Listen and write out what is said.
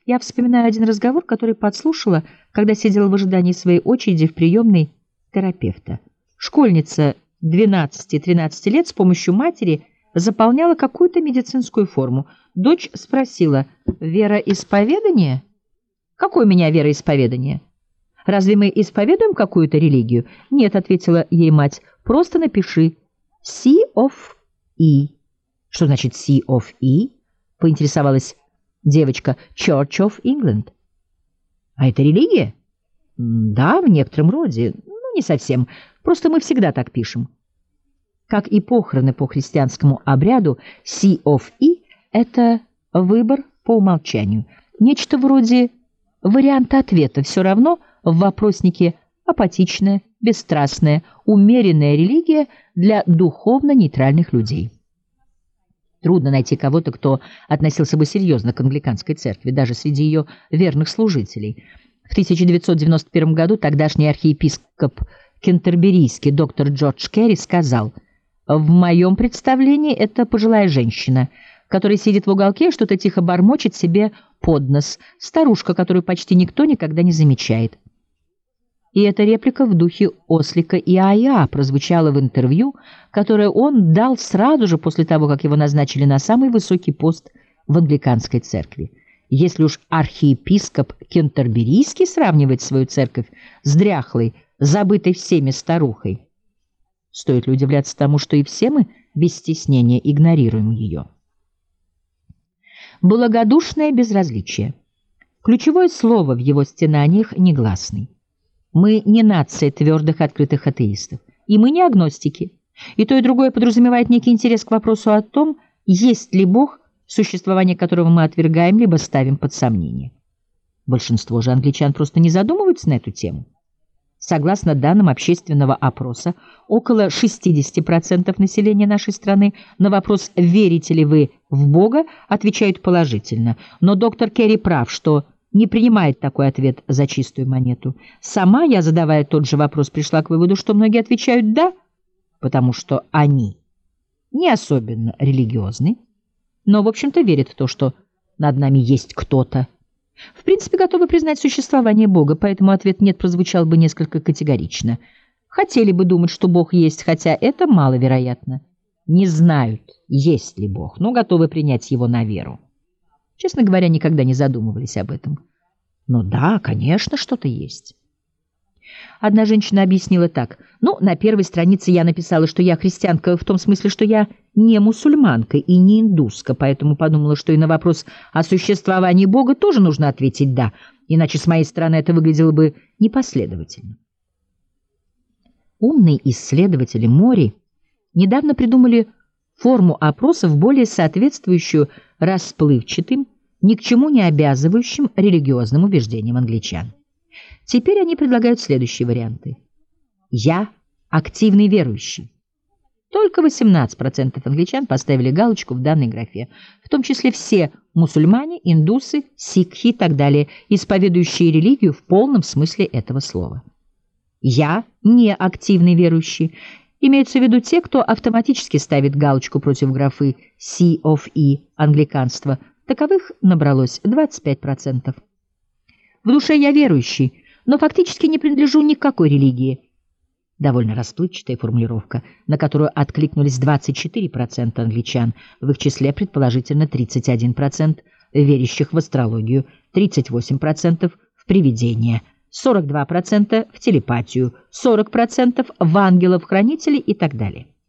Я вспоминаю один разговор, который подслушала, когда сидела в ожидании своей очереди в приемной терапевта. Школьница 12-13 лет с помощью матери заполняла какую-то медицинскую форму. Дочь спросила: «Вероисповедание? Какое у меня вероисповедание? Разве мы исповедуем какую-то религию?» «Нет», — ответила ей мать, — «просто напиши C of E». «Что значит C of E?» — поинтересовалась девочка. «Church of England». «А это религия?» «Да, в некотором роде. Ну, не совсем. Просто мы всегда так пишем». Как и похороны по христианскому обряду, C of E — это выбор по умолчанию. Нечто вроде варианта ответа. Все равно в вопроснике апатичная, бесстрастная, умеренная религия для духовно нейтральных людей. Трудно найти кого-то, кто относился бы серьезно к англиканской церкви, даже среди ее верных служителей. В 1991 году тогдашний архиепископ кентерберийский доктор Джордж Керри сказал: «В моем представлении это пожилая женщина, которая сидит в уголке и что-то тихо бормочет себе под нос, старушка, которую почти никто никогда не замечает». И эта реплика в духе Ослика и Ая прозвучала в интервью, которое он дал сразу же после того, как его назначили на самый высокий пост в англиканской церкви. Если уж архиепископ кентерберийский сравнивает свою церковь с дряхлой, забытой всеми старухой, стоит ли удивляться тому, что и все мы без стеснения игнорируем ее? Благодушное безразличие. Ключевое слово в его стенаниях — негласный. Мы не нация твердых открытых атеистов, и мы не агностики. И то, и другое подразумевает некий интерес к вопросу о том, есть ли Бог, существование которого мы отвергаем либо ставим под сомнение. Большинство же англичан просто не задумываются на эту тему. Согласно данным общественного опроса, около 60% населения нашей страны на вопрос «Верите ли вы в Бога?» отвечают положительно. Но доктор Керри прав, что не принимает такой ответ за чистую монету. Сама я, задавая тот же вопрос, пришла к выводу, что многие отвечают «да», потому что они не особенно религиозны, но, в общем-то, верят в то, что над нами есть кто-то. В принципе, готовы признать существование Бога, поэтому ответ «нет» прозвучал бы несколько категорично. Хотели бы думать, что Бог есть, хотя это маловероятно. Не знают, есть ли Бог, но готовы принять его на веру. Честно говоря, никогда не задумывались об этом. Но да, конечно, что-то есть. Одна женщина объяснила так: «Ну, на первой странице я написала, что я христианка в том смысле, что я не мусульманка и не индуска, поэтому подумала, что и на вопрос о существовании Бога тоже нужно ответить «да», иначе с моей стороны это выглядело бы непоследовательно». Умные исследователи Мори недавно придумали форму опросов, более соответствующую расплывчатым, ни к чему не обязывающим религиозным убеждениям англичан. Теперь они предлагают следующие варианты. «Я активный верующий». Только 18% англичан поставили галочку в данной графе, в том числе все мусульмане, индусы, сикхи и так далее, исповедующие религию в полном смысле этого слова. «Я не активный верующий». Имеются в виду те, кто автоматически ставит галочку против графы C of E англиканства. Таковых набралось 25%. «В душе я верующий, но фактически не принадлежу ни к какой религии». Довольно расплывчатая формулировка, на которую откликнулись 24% англичан, в их числе, предположительно, 31% верящих в астрологию, 38% в привидения, 42% в телепатию, 40% в ангелов-хранителей и так далее.